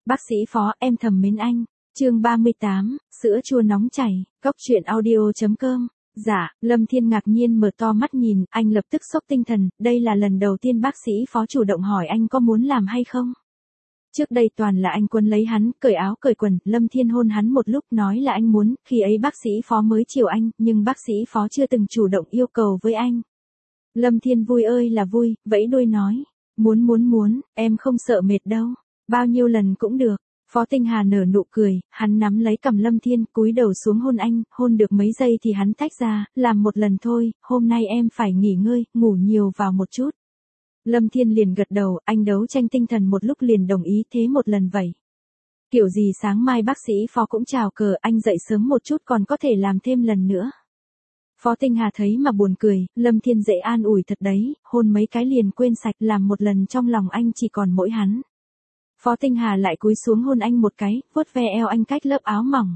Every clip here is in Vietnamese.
Bác sĩ Phó, em thầm mến anh. Chương 38, sữa chua nóng chảy, cốc truyện audio.com. Dạ, Lâm Thiên ngạc nhiên mở to mắt nhìn, anh lập tức sốc tinh thần, đây là lần đầu tiên bác sĩ Phó chủ động hỏi anh có muốn làm hay không. Trước đây toàn là anh quấn lấy hắn, cởi áo cởi quần, Lâm Thiên hôn hắn một lúc nói là anh muốn, khi ấy bác sĩ Phó mới chiều anh, nhưng bác sĩ Phó chưa từng chủ động yêu cầu với anh. Lâm Thiên vui ơi là vui, vẫy đuôi nói, muốn, em không sợ mệt đâu, bao nhiêu lần cũng được. Phó Tinh Hà nở nụ cười, hắn nắm lấy cằm Lâm Thiên, cúi đầu xuống hôn anh, hôn được mấy giây thì hắn tách ra, làm một lần thôi, hôm nay em phải nghỉ ngơi, ngủ nhiều vào một chút. Lâm Thiên liền gật đầu, anh đấu tranh tinh thần một lúc liền đồng ý thế một lần vậy. Kiểu gì sáng mai bác sĩ Phó cũng chào cờ, anh dậy sớm một chút còn có thể làm thêm lần nữa. Phó Tinh Hà thấy mà buồn cười, Lâm Thiên dễ an ủi thật đấy, hôn mấy cái liền quên sạch, làm một lần trong lòng anh chỉ còn mỗi hắn. Phó Tinh Hà lại cúi xuống hôn anh một cái, vuốt ve eo anh cách lớp áo mỏng.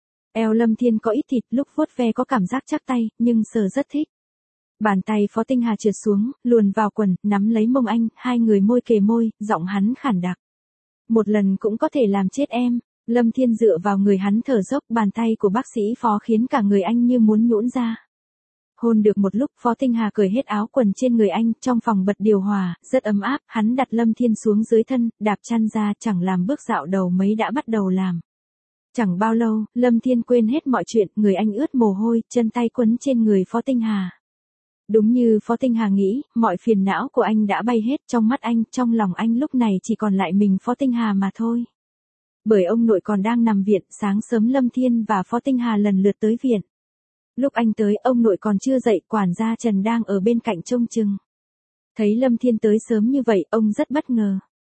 Eo Lâm Thiên có ít thịt, lúc vuốt ve có cảm giác chắc tay, nhưng sờ rất thích. Bàn tay Phó Tinh Hà trượt xuống, luồn vào quần, nắm lấy mông anh, hai người môi kề môi, giọng hắn khản đặc. Một lần cũng có thể làm chết em. Lâm Thiên dựa vào người hắn thở dốc, bàn tay của bác sĩ Phó khiến cả người anh như muốn nhũn ra. Hôn được một lúc, Phó Tinh Hà cởi hết áo quần trên người anh, trong phòng bật điều hòa, rất ấm áp, hắn đặt Lâm Thiên xuống dưới thân, đạp chăn ra, chẳng làm bước dạo đầu mấy đã bắt đầu làm. Chẳng bao lâu, Lâm Thiên quên hết mọi chuyện, người anh ướt mồ hôi, chân tay quấn trên người Phó Tinh Hà. Đúng như Phó Tinh Hà nghĩ, mọi phiền não của anh đã bay hết, trong mắt anh, trong lòng anh lúc này chỉ còn lại mình Phó Tinh Hà mà thôi. Bởi ông nội còn đang nằm viện, sáng sớm Lâm Thiên và Phó Tinh Hà lần lượt tới viện. Lúc anh tới, ông nội còn chưa dậy, quản gia Trần đang ở bên cạnh trông chừng. Thấy Lâm Thiên tới sớm như vậy, ông rất bất ngờ.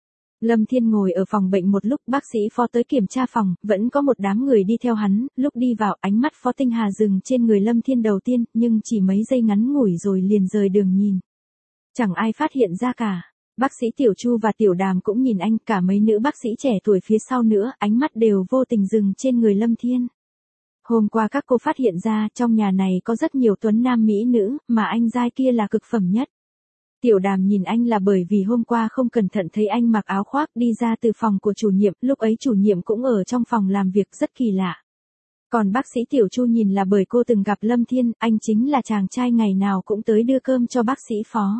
Lâm Thiên ngồi ở phòng bệnh một lúc, bác sĩ Phó tới kiểm tra phòng, vẫn có một đám người đi theo hắn, lúc đi vào, ánh mắt Phó Tinh Hà dừng trên người Lâm Thiên đầu tiên, nhưng chỉ mấy giây ngắn ngủi rồi liền rời đường nhìn. Chẳng ai phát hiện ra cả. Bác sĩ Tiểu Chu và Tiểu Đàm cũng nhìn anh, cả mấy nữ bác sĩ trẻ tuổi phía sau nữa, ánh mắt đều vô tình dừng trên người Lâm Thiên. Hôm qua các cô phát hiện ra, trong nhà này có rất nhiều tuấn nam mỹ nữ, mà anh giai kia là cực phẩm nhất. Tiểu Đàm nhìn anh là bởi vì hôm qua không cẩn thận thấy anh mặc áo khoác đi ra từ phòng của chủ nhiệm, lúc ấy chủ nhiệm cũng ở trong phòng làm việc, rất kỳ lạ. Còn bác sĩ Tiểu Chu nhìn là bởi cô từng gặp Lâm Thiên, anh chính là chàng trai ngày nào cũng tới đưa cơm cho bác sĩ Phó.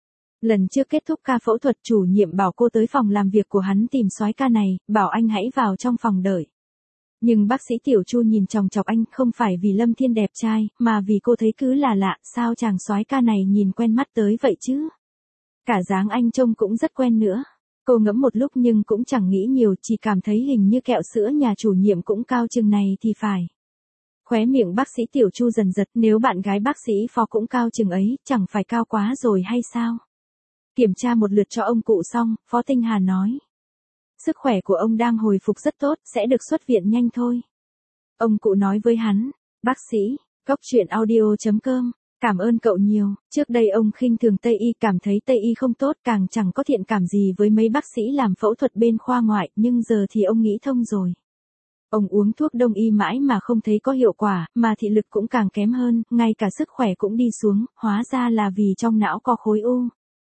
Lần trước kết thúc ca phẫu thuật, chủ nhiệm bảo cô tới phòng làm việc của hắn tìm soái ca này, bảo anh hãy vào trong phòng đợi. Nhưng bác sĩ Tiểu Chu nhìn chòng chọc anh, không phải vì Lâm Thiên đẹp trai, mà vì cô thấy cứ là lạ, sao chàng soái ca này nhìn quen mắt tới vậy chứ? Cả dáng anh trông cũng rất quen nữa. Cô ngẫm một lúc nhưng cũng chẳng nghĩ nhiều, chỉ cảm thấy hình như kẹo sữa nhà chủ nhiệm cũng cao chừng này thì phải. Khóe miệng bác sĩ Tiểu Chu dần giật, nếu bạn gái bác sĩ Phó cũng cao chừng ấy, chẳng phải cao quá rồi hay sao? Kiểm tra một lượt cho ông cụ xong, Phó Tinh Hà nói. Sức khỏe của ông đang hồi phục rất tốt, sẽ được xuất viện nhanh thôi. Ông cụ nói với hắn, bác sĩ, cốc truyện audio.com, cảm ơn cậu nhiều, trước đây ông khinh thường Tây Y, cảm thấy Tây Y không tốt, càng chẳng có thiện cảm gì với mấy bác sĩ làm phẫu thuật bên khoa ngoại, nhưng giờ thì ông nghĩ thông rồi. Ông uống thuốc Đông Y mãi mà không thấy có hiệu quả, mà thị lực cũng càng kém hơn, ngay cả sức khỏe cũng đi xuống, hóa ra là vì trong não có khối u.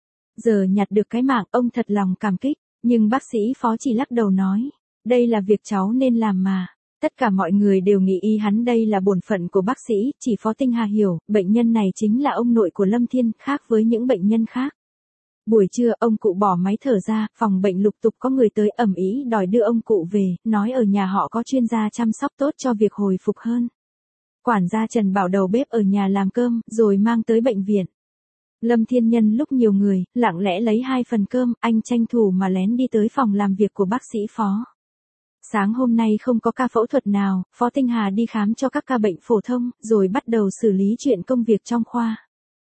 Giờ nhặt được cái mạng, ông thật lòng cảm kích. Nhưng bác sĩ Phó chỉ lắc đầu nói, đây là việc cháu nên làm mà. Tất cả mọi người đều nghĩ ý hắn đây là bổn phận của bác sĩ, chỉ Phó Tinh Hà hiểu, bệnh nhân này chính là ông nội của Lâm Thiên, khác với những bệnh nhân khác. Buổi trưa, ông cụ bỏ máy thở ra, phòng bệnh lục tục có người tới ầm ĩ đòi đưa ông cụ về, nói ở nhà họ có chuyên gia chăm sóc tốt cho việc hồi phục hơn. Quản gia Trần bảo đầu bếp ở nhà làm cơm, rồi mang tới bệnh viện. Lâm Thiên nhân lúc nhiều người, lặng lẽ lấy 2 phần cơm, anh tranh thủ mà lén đi tới phòng làm việc của bác sĩ Phó. Sáng hôm nay không có ca phẫu thuật nào, Phó Tinh Hà đi khám cho các ca bệnh phổ thông, rồi bắt đầu xử lý chuyện công việc trong khoa.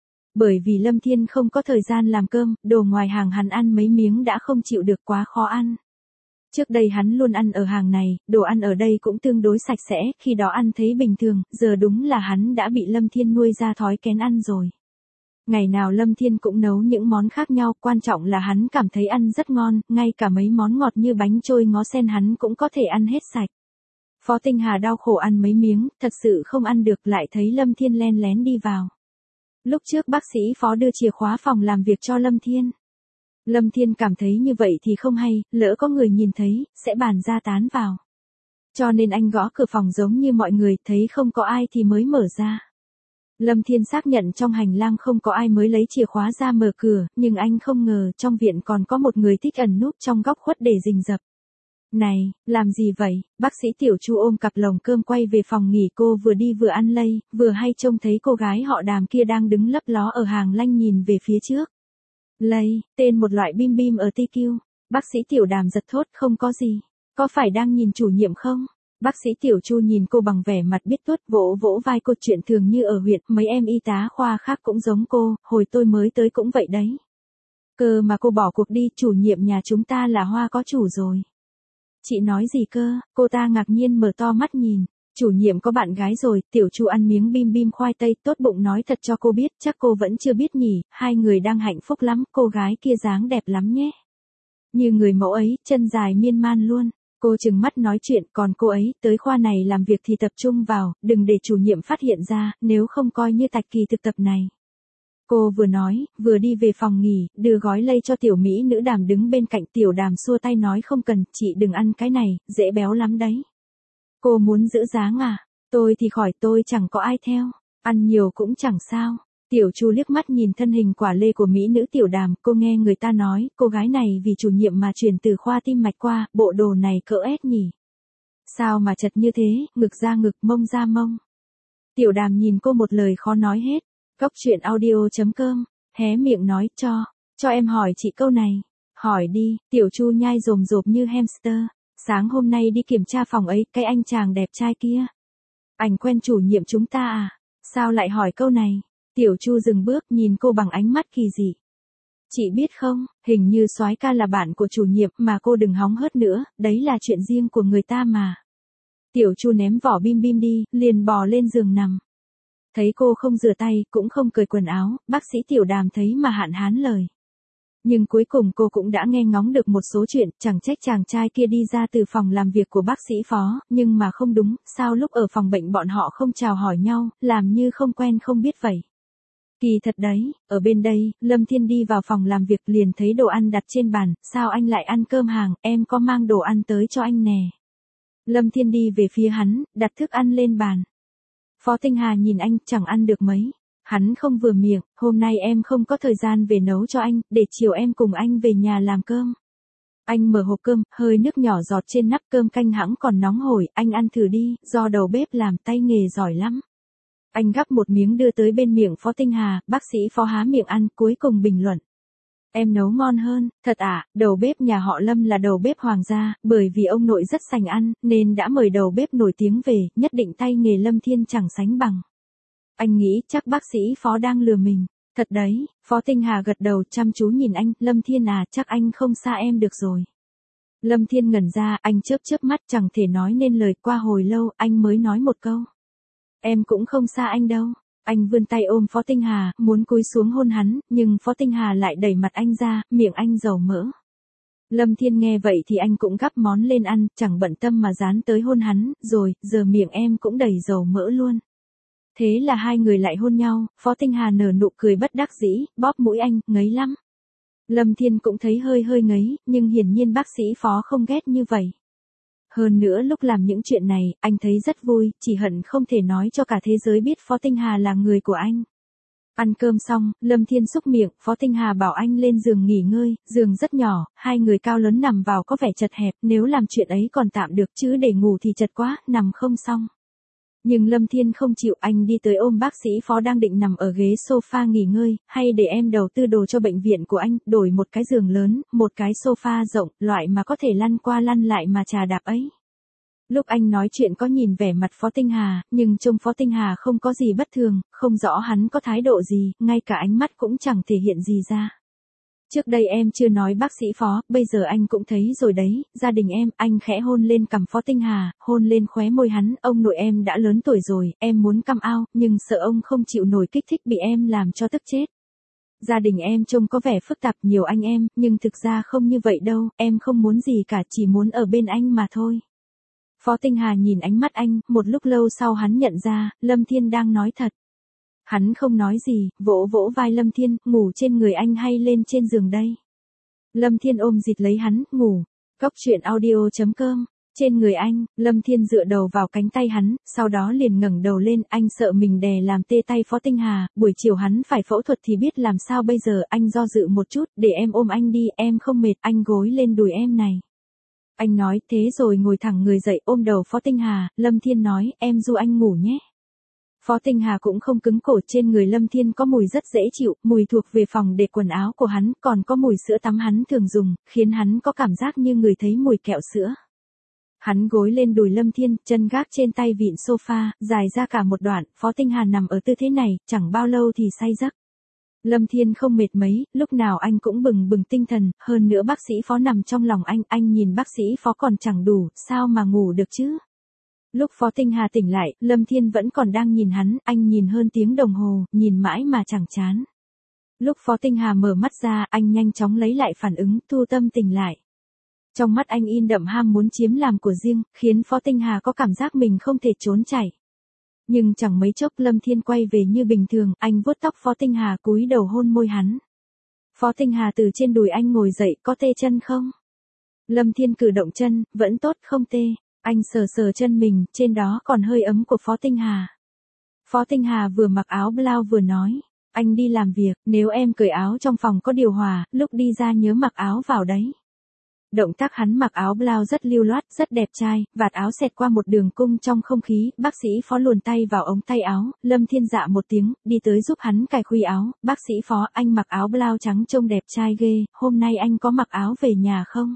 Bởi vì Lâm Thiên không có thời gian làm cơm, đồ ngoài hàng hắn ăn mấy miếng đã không chịu được, quá khó ăn. Trước đây hắn luôn ăn ở hàng này, đồ ăn ở đây cũng tương đối sạch sẽ, khi đó ăn thấy bình thường, giờ đúng là hắn đã bị Lâm Thiên nuôi ra thói kén ăn rồi. Ngày nào Lâm Thiên cũng nấu những món khác nhau, quan trọng là hắn cảm thấy ăn rất ngon, ngay cả mấy món ngọt như bánh trôi ngó sen hắn cũng có thể ăn hết sạch. Phó Tinh Hà đau khổ ăn mấy miếng, thật sự không ăn được, lại thấy Lâm Thiên len lén đi vào. Lúc trước bác sĩ Phó đưa chìa khóa phòng làm việc cho Lâm Thiên. Lâm Thiên cảm thấy như vậy thì không hay, lỡ có người nhìn thấy, sẽ bàn ra tán vào. Cho nên anh gõ cửa phòng giống như mọi người, thấy không có ai thì mới mở ra. Lâm Thiên xác nhận trong hành lang không có ai mới lấy chìa khóa ra mở cửa, nhưng anh không ngờ trong viện còn có một người thích ẩn núp trong góc khuất để rình rập. Này, làm gì vậy? Bác sĩ Tiểu Chu ôm cặp lồng cơm quay về phòng nghỉ, cô vừa đi vừa ăn lây, vừa hay trông thấy cô gái họ Đàm kia đang đứng lấp ló ở hàng lanh nhìn về phía trước. Lây, tên một loại bim bim ở TQ. Bác sĩ Tiểu Đàm giật thốt, không có gì. Có phải đang nhìn chủ nhiệm không? Bác sĩ Tiểu Chu nhìn cô bằng vẻ mặt biết tuốt, vỗ vỗ vai cô, chuyện thường như ở huyện, mấy em y tá khoa khác cũng giống cô, hồi tôi mới tới cũng vậy đấy. Cơ mà cô bỏ cuộc đi, chủ nhiệm nhà chúng ta là Hoa có chủ rồi. Chị nói gì cơ? Cô ta ngạc nhiên mở to mắt nhìn. Chủ nhiệm có bạn gái rồi. Tiểu Chu ăn miếng bim bim khoai tây, tốt bụng nói thật cho cô biết, chắc cô vẫn chưa biết nhỉ, hai người đang hạnh phúc lắm, cô gái kia dáng đẹp lắm nhé. Như người mẫu ấy, chân dài miên man luôn. Cô trừng mắt nói chuyện, còn cô ấy, tới khoa này làm việc thì tập trung vào, đừng để chủ nhiệm phát hiện ra, nếu không coi như tạch kỳ thực tập này. Cô vừa nói, vừa đi về phòng nghỉ, đưa gói lây cho tiểu mỹ nữ Đàm đứng bên cạnh. Tiểu Đàm xua tay nói không cần, chị đừng ăn cái này, dễ béo lắm đấy. Cô muốn giữ dáng à? Tôi thì khỏi, tôi chẳng có ai theo, ăn nhiều cũng chẳng sao. Tiểu Chu liếc mắt nhìn thân hình quả lê của mỹ nữ Tiểu Đàm, cô nghe người ta nói, cô gái này vì chủ nhiệm mà chuyển từ khoa tim mạch qua, bộ đồ này cỡ S nhỉ? Sao mà chật như thế, ngực ra ngực, mông ra mông. Tiểu Đàm nhìn cô một lời khó nói hết. Cốc truyện audio.com, hé miệng nói, cho em hỏi chị câu này. Hỏi đi. Tiểu Chu nhai rồm rộp như hamster. Sáng hôm nay đi kiểm tra phòng ấy, cái anh chàng đẹp trai kia. Anh quen chủ nhiệm chúng ta à? Sao lại hỏi câu này? Tiểu Chu dừng bước nhìn cô bằng ánh mắt kỳ dị. Chị biết không, hình như soái ca là bạn của chủ nhiệm, mà cô đừng hóng hớt nữa, đấy là chuyện riêng của người ta mà. Tiểu Chu ném vỏ bim bim đi, liền bò lên giường nằm. Thấy cô không rửa tay, cũng không cởi quần áo, bác sĩ Tiểu Đàm thấy mà hạn hán lời. Nhưng cuối cùng cô cũng đã nghe ngóng được một số chuyện, chẳng trách chàng trai kia đi ra từ phòng làm việc của bác sĩ Phó, nhưng mà không đúng, sao lúc ở phòng bệnh bọn họ không chào hỏi nhau, làm như không quen không biết vậy. Kỳ thật đấy, ở bên đây, Lâm Thiên đi vào phòng làm việc liền thấy đồ ăn đặt trên bàn, sao anh lại ăn cơm hàng, em có mang đồ ăn tới cho anh nè. Lâm Thiên đi về phía hắn, đặt thức ăn lên bàn. Phó Tinh Hà nhìn anh, chẳng ăn được mấy. Hắn không vừa miệng, hôm nay em không có thời gian về nấu cho anh, để chiều em cùng anh về nhà làm cơm. Anh mở hộp cơm, hơi nước nhỏ giọt trên nắp cơm, canh hãng còn nóng hổi, anh ăn thử đi, do đầu bếp làm, tay nghề giỏi lắm. Anh gắp một miếng đưa tới bên miệng Phó Tinh Hà, bác sĩ Phó há miệng ăn, cuối cùng bình luận. Em nấu ngon hơn, thật à, đầu bếp nhà họ Lâm là đầu bếp hoàng gia, bởi vì ông nội rất sành ăn, nên đã mời đầu bếp nổi tiếng về, nhất định tay nghề Lâm Thiên chẳng sánh bằng. Anh nghĩ chắc bác sĩ Phó đang lừa mình. Thật đấy, Phó Tinh Hà gật đầu chăm chú nhìn anh, Lâm Thiên à, chắc anh không xa em được rồi. Lâm Thiên ngẩn ra, anh chớp chớp mắt chẳng thể nói nên lời, qua hồi lâu, anh mới nói một câu. Em cũng không xa anh đâu. Anh vươn tay ôm Phó Tinh Hà, muốn cúi xuống hôn hắn, nhưng Phó Tinh Hà lại đẩy mặt anh ra, miệng anh dầu mỡ. Lâm Thiên nghe vậy thì anh cũng gắp món lên ăn, chẳng bận tâm mà dán tới hôn hắn, rồi, giờ miệng em cũng đầy dầu mỡ luôn. Thế là hai người lại hôn nhau, Phó Tinh Hà nở nụ cười bất đắc dĩ, bóp mũi anh, ngấy lắm. Lâm Thiên cũng thấy hơi hơi ngấy, nhưng hiển nhiên bác sĩ Phó không ghét như vậy. Hơn nữa lúc làm những chuyện này, anh thấy rất vui, chỉ hận không thể nói cho cả thế giới biết Phó Tinh Hà là người của anh. Ăn cơm xong, Lâm Thiên xúc miệng, Phó Tinh Hà bảo anh lên giường nghỉ ngơi, giường rất nhỏ, hai người cao lớn nằm vào có vẻ chật hẹp, nếu làm chuyện ấy còn tạm được chứ để ngủ thì chật quá, nằm không xong. Nhưng Lâm Thiên không chịu, anh đi tới ôm bác sĩ Phó đang định nằm ở ghế sofa nghỉ ngơi, hay để em đầu tư đồ cho bệnh viện của anh, đổi một cái giường lớn, một cái sofa rộng, loại mà có thể lăn qua lăn lại mà chà đạp ấy. Lúc anh nói chuyện có nhìn vẻ mặt Phó Tinh Hà, nhưng trông Phó Tinh Hà không có gì bất thường, không rõ hắn có thái độ gì, ngay cả ánh mắt cũng chẳng thể hiện gì ra. Trước đây em chưa nói bác sĩ Phó, bây giờ anh cũng thấy rồi đấy, gia đình em, anh khẽ hôn lên cằm Phó Tinh Hà, hôn lên khóe môi hắn, ông nội em đã lớn tuổi rồi, em muốn come out, nhưng sợ ông không chịu nổi kích thích bị em làm cho tức chết. Gia đình em trông có vẻ phức tạp, nhiều anh em, nhưng thực ra không như vậy đâu, em không muốn gì cả, chỉ muốn ở bên anh mà thôi. Phó Tinh Hà nhìn ánh mắt anh, một lúc lâu sau hắn nhận ra, Lâm Thiên đang nói thật. Hắn không nói gì, vỗ vỗ vai Lâm Thiên, ngủ trên người anh hay lên trên giường đây? Lâm Thiên ôm dịt lấy hắn, ngủ. Cóc truyện audio.com. Trên người anh, Lâm Thiên dựa đầu vào cánh tay hắn, sau đó liền ngẩng đầu lên, anh sợ mình đè làm tê tay Phó Tinh Hà, buổi chiều hắn phải phẫu thuật thì biết làm sao bây giờ, anh do dự một chút, để em ôm anh đi, em không mệt, anh gối lên đùi em này. Anh nói, thế rồi ngồi thẳng người dậy ôm đầu Phó Tinh Hà, Lâm Thiên nói, em du anh ngủ nhé. Phó Tinh Hà cũng không cứng cổ, trên người Lâm Thiên có mùi rất dễ chịu, mùi thuộc về phòng để quần áo của hắn, còn có mùi sữa tắm hắn thường dùng, khiến hắn có cảm giác như người thấy mùi kẹo sữa. Hắn gối lên đùi Lâm Thiên, chân gác trên tay vịn sofa, dài ra cả một đoạn, Phó Tinh Hà nằm ở tư thế này, chẳng bao lâu thì say giấc. Lâm Thiên không mệt mấy, lúc nào anh cũng bừng bừng tinh thần, hơn nữa bác sĩ Phó nằm trong lòng anh nhìn bác sĩ Phó còn chẳng đủ, sao mà ngủ được chứ? Lúc Phó Tinh Hà tỉnh lại, Lâm Thiên vẫn còn đang nhìn hắn, anh nhìn hơn tiếng đồng hồ, nhìn mãi mà chẳng chán. Lúc Phó Tinh Hà mở mắt ra, anh nhanh chóng lấy lại phản ứng, thu tâm tỉnh lại. Trong mắt anh in đậm ham muốn chiếm làm của riêng, khiến Phó Tinh Hà có cảm giác mình không thể trốn chạy. Nhưng chẳng mấy chốc Lâm Thiên quay về như bình thường, anh vuốt tóc Phó Tinh Hà cúi đầu hôn môi hắn. Phó Tinh Hà từ trên đùi anh ngồi dậy, có tê chân không? Lâm Thiên cử động chân, vẫn tốt không tê. Anh sờ sờ chân mình, trên đó còn hơi ấm của Phó Tinh Hà. Phó Tinh Hà vừa mặc áo blouse vừa nói, anh đi làm việc, nếu em cởi áo trong phòng có điều hòa, lúc đi ra nhớ mặc áo vào đấy. Động tác hắn mặc áo blouse rất lưu loát, rất đẹp trai, vạt áo xẹt qua một đường cung trong không khí, bác sĩ Phó luồn tay vào ống tay áo, Lâm Thiên dạ một tiếng, đi tới giúp hắn cài khuy áo, bác sĩ Phó, anh mặc áo blouse trắng trông đẹp trai ghê, hôm nay anh có mặc áo về nhà không?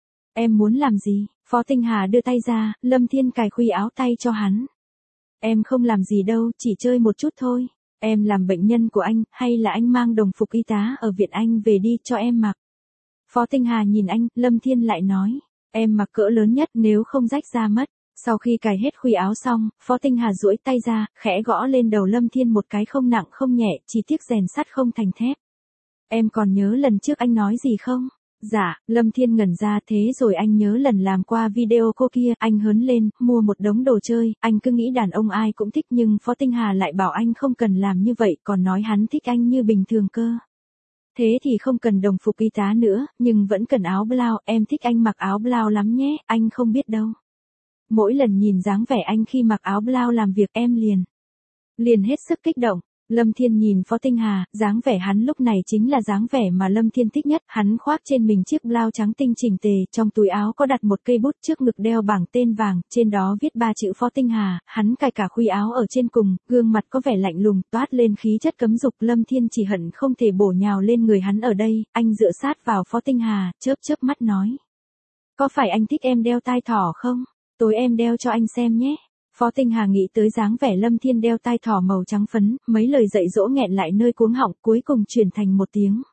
Em muốn làm gì? Phó Tinh Hà đưa tay ra, Lâm Thiên cài khuy áo tay cho hắn. Em không làm gì đâu, chỉ chơi một chút thôi. Em làm bệnh nhân của anh, hay là anh mang đồng phục y tá ở viện anh về đi cho em mặc. Phó Tinh Hà nhìn anh, Lâm Thiên lại nói, em mặc cỡ lớn nhất nếu không rách ra mất. Sau khi cài hết khuy áo xong, Phó Tinh Hà duỗi tay ra, khẽ gõ lên đầu Lâm Thiên một cái không nặng không nhẹ, chỉ tiếc rèn sắt không thành thép. Em còn nhớ lần trước anh nói gì không? Dạ, Lâm Thiên ngẩn ra, thế rồi anh nhớ lần làm qua video cô kia, anh hớn lên, mua một đống đồ chơi, anh cứ nghĩ đàn ông ai cũng thích nhưng Phó Tinh Hà lại bảo anh không cần làm như vậy, còn nói hắn thích anh như bình thường cơ. Thế thì không cần đồng phục y tá nữa, nhưng vẫn cần áo blouse, em thích anh mặc áo blouse lắm nhé, anh không biết đâu. Mỗi lần nhìn dáng vẻ anh khi mặc áo blouse làm việc em liền hết sức kích động. Lâm Thiên nhìn Phó Tinh Hà, dáng vẻ hắn lúc này chính là dáng vẻ mà Lâm Thiên thích nhất, hắn khoác trên mình chiếc blouse trắng tinh chỉnh tề, trong túi áo có đặt một cây bút, trước ngực đeo bảng tên vàng, trên đó viết 3 chữ Phó Tinh Hà, hắn cài cả khuy áo ở trên cùng, gương mặt có vẻ lạnh lùng, toát lên khí chất cấm dục, Lâm Thiên chỉ hận không thể bổ nhào lên người hắn ở đây, anh dựa sát vào Phó Tinh Hà, chớp chớp mắt nói. Có phải anh thích em đeo tai thỏ không? Tối em đeo cho anh xem nhé. Phó Tinh Hà nghĩ tới dáng vẻ Lâm Thiên đeo tai thỏ màu trắng phấn, mấy lời dạy dỗ nghẹn lại nơi cuống họng, cuối cùng chuyển thành một tiếng.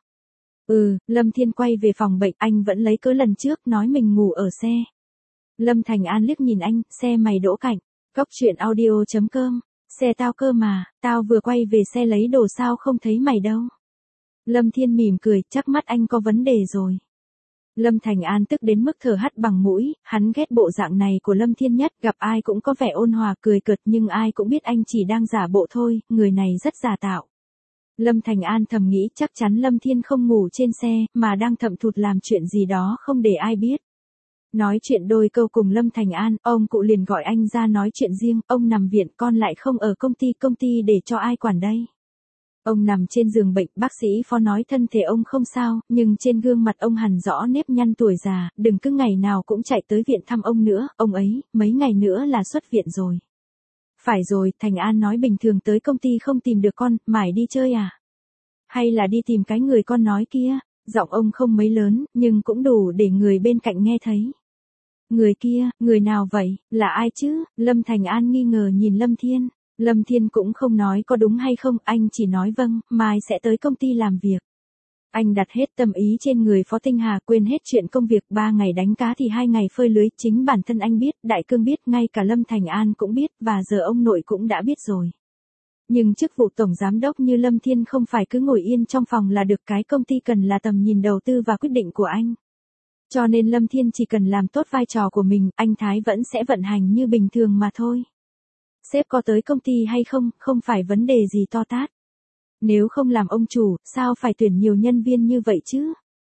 Lâm Thiên quay về phòng bệnh, anh vẫn lấy cớ lần trước, nói mình ngủ ở xe. Lâm Thành An liếc nhìn anh, xe mày đỗ cạnh. Cóc truyện audio.com, xe tao cơ mà, tao vừa quay về xe lấy đồ sao không thấy mày đâu. Lâm Thiên mỉm cười, chắc mắt anh có vấn đề rồi. Lâm Thành An tức đến mức thở hắt bằng mũi, hắn ghét bộ dạng này của Lâm Thiên nhất, gặp ai cũng có vẻ ôn hòa cười cợt nhưng ai cũng biết anh chỉ đang giả bộ thôi, người này rất giả tạo. Lâm Thành An thầm nghĩ chắc chắn Lâm Thiên không ngủ trên xe, mà đang thậm thụt làm chuyện gì đó không để ai biết. Nói chuyện đôi câu cùng Lâm Thành An, ông cụ liền gọi anh ra nói chuyện riêng, ông nằm viện con lại không ở công ty để cho ai quản đây. Ông nằm trên giường bệnh, bác sĩ Phó nói thân thể ông không sao, nhưng trên gương mặt ông hằn rõ nếp nhăn tuổi già, đừng cứ ngày nào cũng chạy tới viện thăm ông nữa, ông ấy, mấy ngày nữa là xuất viện rồi. Phải rồi, Thành An nói bình thường tới công ty không tìm được con, mải đi chơi à? Hay là đi tìm cái người con nói kia? Giọng ông không mấy lớn, nhưng cũng đủ để người bên cạnh nghe thấy. Người kia, người nào vậy, là ai chứ? Lâm Thành An nghi ngờ nhìn Lâm Thiên. Lâm Thiên cũng không nói có đúng hay không, anh chỉ nói vâng, mai sẽ tới công ty làm việc. Anh đặt hết tâm ý trên người Phó Tinh Hà, quên hết chuyện công việc, 3 ngày đánh cá thì 2 ngày phơi lưới, chính bản thân anh biết, Đại Cương biết, ngay cả Lâm Thành An cũng biết, và giờ ông nội cũng đã biết rồi. Nhưng chức vụ tổng giám đốc như Lâm Thiên không phải cứ ngồi yên trong phòng là được, cái công ty cần là tầm nhìn đầu tư và quyết định của anh. Cho nên Lâm Thiên chỉ cần làm tốt vai trò của mình, anh Thái vẫn sẽ vận hành như bình thường mà thôi. Sếp có tới công ty hay không, không phải vấn đề gì to tát. Nếu không làm ông chủ, sao phải tuyển nhiều nhân viên như vậy chứ?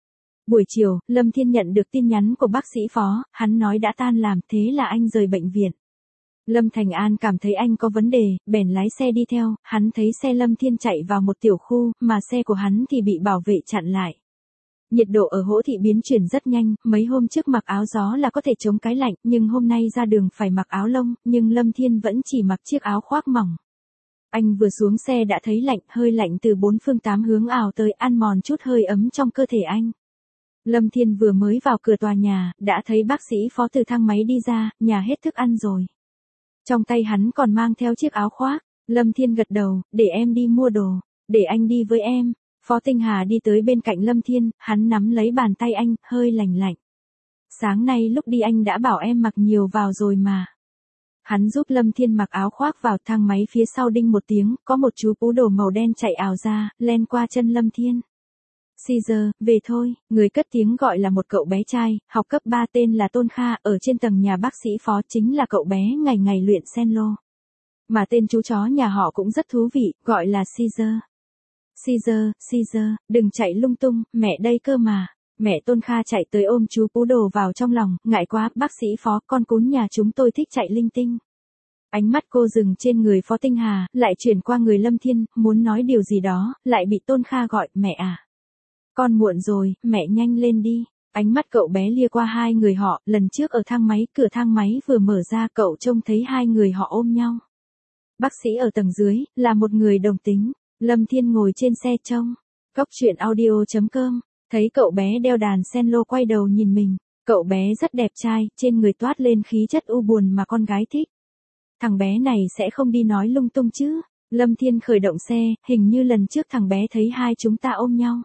Buổi chiều, Lâm Thiên nhận được tin nhắn của bác sĩ Phó, hắn nói đã tan làm, thế là anh rời bệnh viện. Lâm Thành An cảm thấy anh có vấn đề, bèn lái xe đi theo, hắn thấy xe Lâm Thiên chạy vào một tiểu khu, mà xe của hắn thì bị bảo vệ chặn lại. Nhiệt độ ở Hỗ Thị biến chuyển rất nhanh, mấy hôm trước mặc áo gió là có thể chống cái lạnh, nhưng hôm nay ra đường phải mặc áo lông, nhưng Lâm Thiên vẫn chỉ mặc chiếc áo khoác mỏng. Anh vừa xuống xe đã thấy lạnh, hơi lạnh từ bốn phương tám hướng ào tới ăn mòn chút hơi ấm trong cơ thể anh. Lâm Thiên vừa mới vào cửa tòa nhà, đã thấy bác sĩ Phó từ thang máy đi ra, nhà hết thức ăn rồi. Trong tay hắn còn mang theo chiếc áo khoác. Lâm Thiên gật đầu, để em đi mua đồ, để anh đi với em. Phó Tinh Hà đi tới bên cạnh Lâm Thiên, hắn nắm lấy bàn tay anh, hơi lạnh lạnh. Sáng nay lúc đi anh đã bảo em mặc nhiều vào rồi mà. Hắn giúp Lâm Thiên mặc áo khoác vào, thang máy phía sau đinh một tiếng, có một chú pú đồ màu đen chạy ào ra, len qua chân Lâm Thiên. Caesar, về thôi, người cất tiếng gọi là một cậu bé trai, học cấp 3 tên là Tôn Kha, ở trên tầng nhà bác sĩ Phó, chính là cậu bé ngày ngày luyện cello. Mà tên chú chó nhà họ cũng rất thú vị, gọi là Caesar. Caesar, đừng chạy lung tung, mẹ đây cơ mà. Mẹ Tôn Kha chạy tới ôm chú pú đồ vào trong lòng, ngại quá, bác sĩ Phó, con cún nhà chúng tôi thích chạy linh tinh. Ánh mắt cô dừng trên người Phó Tinh Hà, lại chuyển qua người Lâm Thiên, muốn nói điều gì đó, lại bị Tôn Kha gọi, mẹ à. Con muộn rồi, mẹ nhanh lên đi. Ánh mắt cậu bé lia qua hai người họ, lần trước ở thang máy, cửa thang máy vừa mở ra cậu trông thấy hai người họ ôm nhau. Bác sĩ ở tầng dưới, là một người đồng tính. Lâm Thiên ngồi trên xe trông. Góc truyện audio.com, thấy cậu bé đeo đàn cello quay đầu nhìn mình. Cậu bé rất đẹp trai, trên người toát lên khí chất u buồn mà con gái thích. Thằng bé này sẽ không đi nói lung tung chứ. Lâm Thiên khởi động xe, hình như lần trước thằng bé thấy hai chúng ta ôm nhau.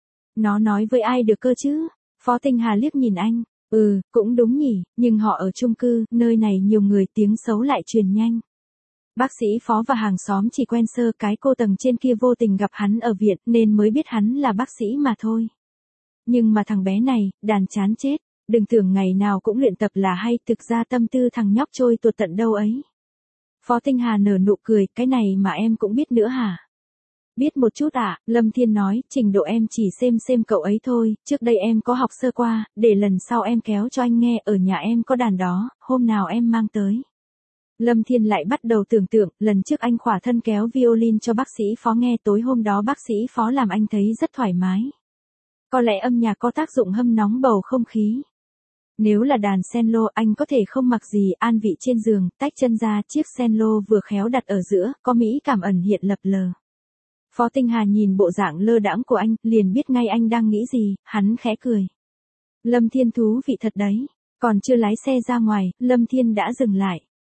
Nó nói với ai được cơ chứ? Phó Tinh Hà liếc nhìn anh. Cũng đúng nhỉ, nhưng họ ở chung cư, nơi này nhiều người, tiếng xấu lại truyền nhanh. Bác sĩ Phó và hàng xóm chỉ quen sơ, cái cô tầng trên kia vô tình gặp hắn ở viện nên mới biết hắn là bác sĩ mà thôi. Nhưng mà thằng bé này, đàn chán chết, đừng tưởng ngày nào cũng luyện tập là hay, thực ra tâm tư thằng nhóc trôi tuột tận đâu ấy. Phó Tinh Hà nở nụ cười, cái này mà em cũng biết nữa hả? Biết một chút ạ, Lâm Thiên nói, trình độ em chỉ xem cậu ấy thôi, trước đây em có học sơ qua, để lần sau em kéo cho anh nghe, ở nhà em có đàn đó, hôm nào em mang tới. Lâm Thiên lại bắt đầu tưởng tượng, lần trước anh khỏa thân kéo violin cho bác sĩ Phó nghe, tối hôm đó bác sĩ Phó làm anh thấy rất thoải mái. Có lẽ âm nhạc có tác dụng hâm nóng bầu không khí. Nếu là đàn cello anh có thể không mặc gì, an vị trên giường, tách chân ra, chiếc cello vừa khéo đặt ở giữa, có mỹ cảm ẩn hiện lập lờ. Phó Tinh Hà nhìn bộ dạng lơ đãng của anh, liền biết ngay anh đang nghĩ gì, hắn khẽ cười. Lâm Thiên thú vị thật đấy, còn chưa lái xe ra ngoài, Lâm Thiên đã dừng lại.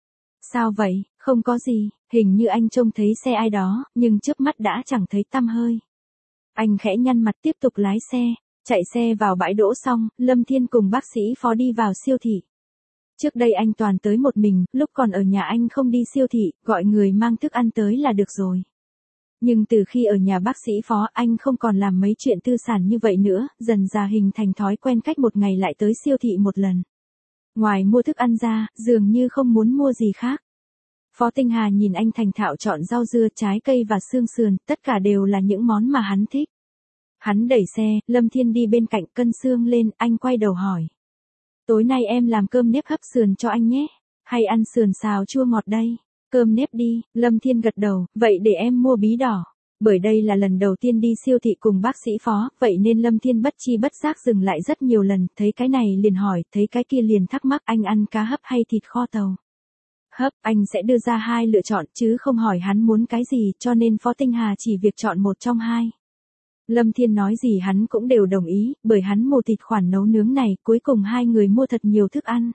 Sao vậy, không có gì, hình như anh trông thấy xe ai đó, nhưng chớp mắt đã chẳng thấy tăm hơi. Anh khẽ nhăn mặt tiếp tục lái xe, chạy xe vào bãi đỗ xong, Lâm Thiên cùng bác sĩ Phó đi vào siêu thị. Trước đây anh toàn tới một mình, lúc còn ở nhà anh không đi siêu thị, gọi người mang thức ăn tới là được rồi. Nhưng từ khi ở nhà bác sĩ Phó anh không còn làm mấy chuyện tư sản như vậy nữa, dần dà hình thành thói quen cách một ngày lại tới siêu thị một lần. Ngoài mua thức ăn ra, dường như không muốn mua gì khác. Phó Tinh Hà nhìn anh thành thạo chọn rau dưa, trái cây và xương sườn, tất cả đều là những món mà hắn thích. Hắn đẩy xe, Lâm Thiên đi bên cạnh cân xương lên, anh quay đầu hỏi. Tối nay em làm cơm nếp hấp sườn cho anh nhé, hay ăn sườn xào chua ngọt đây? Cơm nếp đi, Lâm Thiên gật đầu, vậy để em mua bí đỏ. Bởi đây là lần đầu tiên đi siêu thị cùng bác sĩ Phó, vậy nên Lâm Thiên bất chi bất giác dừng lại rất nhiều lần, thấy cái này liền hỏi, thấy cái kia liền thắc mắc, anh ăn cá hấp hay thịt kho tàu? Hấp, anh sẽ đưa ra hai lựa chọn, chứ không hỏi hắn muốn cái gì, cho nên Phó Tinh Hà chỉ việc chọn một trong hai. Lâm Thiên nói gì hắn cũng đều đồng ý, bởi hắn mù tịt khoản nấu nướng này, cuối cùng hai người mua thật nhiều thức ăn.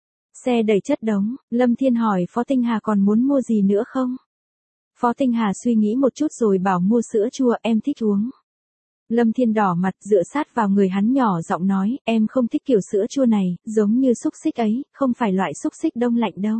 Xe đầy chất đống, Lâm Thiên hỏi Phó Tinh Hà còn muốn mua gì nữa không? Phó Tinh Hà suy nghĩ một chút rồi bảo mua sữa chua, em thích uống. Lâm Thiên đỏ mặt dựa sát vào người hắn nhỏ giọng nói, em không thích kiểu sữa chua này, giống như xúc xích ấy, không phải loại xúc xích đông lạnh đâu.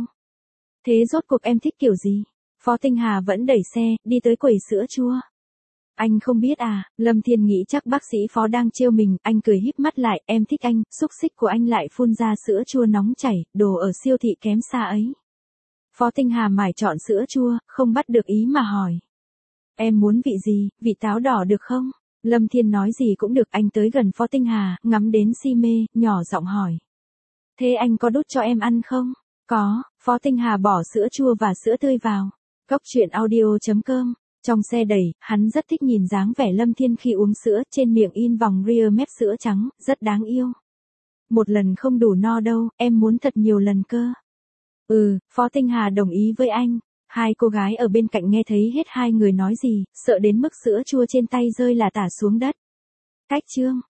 Thế rốt cuộc em thích kiểu gì? Phó Tinh Hà vẫn đẩy xe, đi tới quầy sữa chua. Anh không biết à, Lâm Thiên nghĩ chắc bác sĩ Phó đang trêu mình, anh cười híp mắt lại, em thích anh, xúc xích của anh lại phun ra sữa chua nóng chảy, đồ ở siêu thị kém xa ấy. Phó Tinh Hà mải chọn sữa chua, không bắt được ý mà hỏi. Em muốn vị gì, vị táo đỏ được không? Lâm Thiên nói gì cũng được, anh tới gần Phó Tinh Hà, ngắm đến si mê, nhỏ giọng hỏi. Thế anh có đút cho em ăn không? Có, Phó Tinh Hà bỏ sữa chua và sữa tươi vào. Cốc truyện audio.com. Trong xe đẩy, hắn rất thích nhìn dáng vẻ Lâm Thiên khi uống sữa, trên miệng in vòng ria mép sữa trắng, rất đáng yêu. Một lần không đủ no đâu, em muốn thật nhiều lần cơ. Phó Tinh Hà đồng ý với anh. Hai cô gái ở bên cạnh nghe thấy hết hai người nói gì, sợ đến mức sữa chua trên tay rơi là tả xuống đất. Cách chương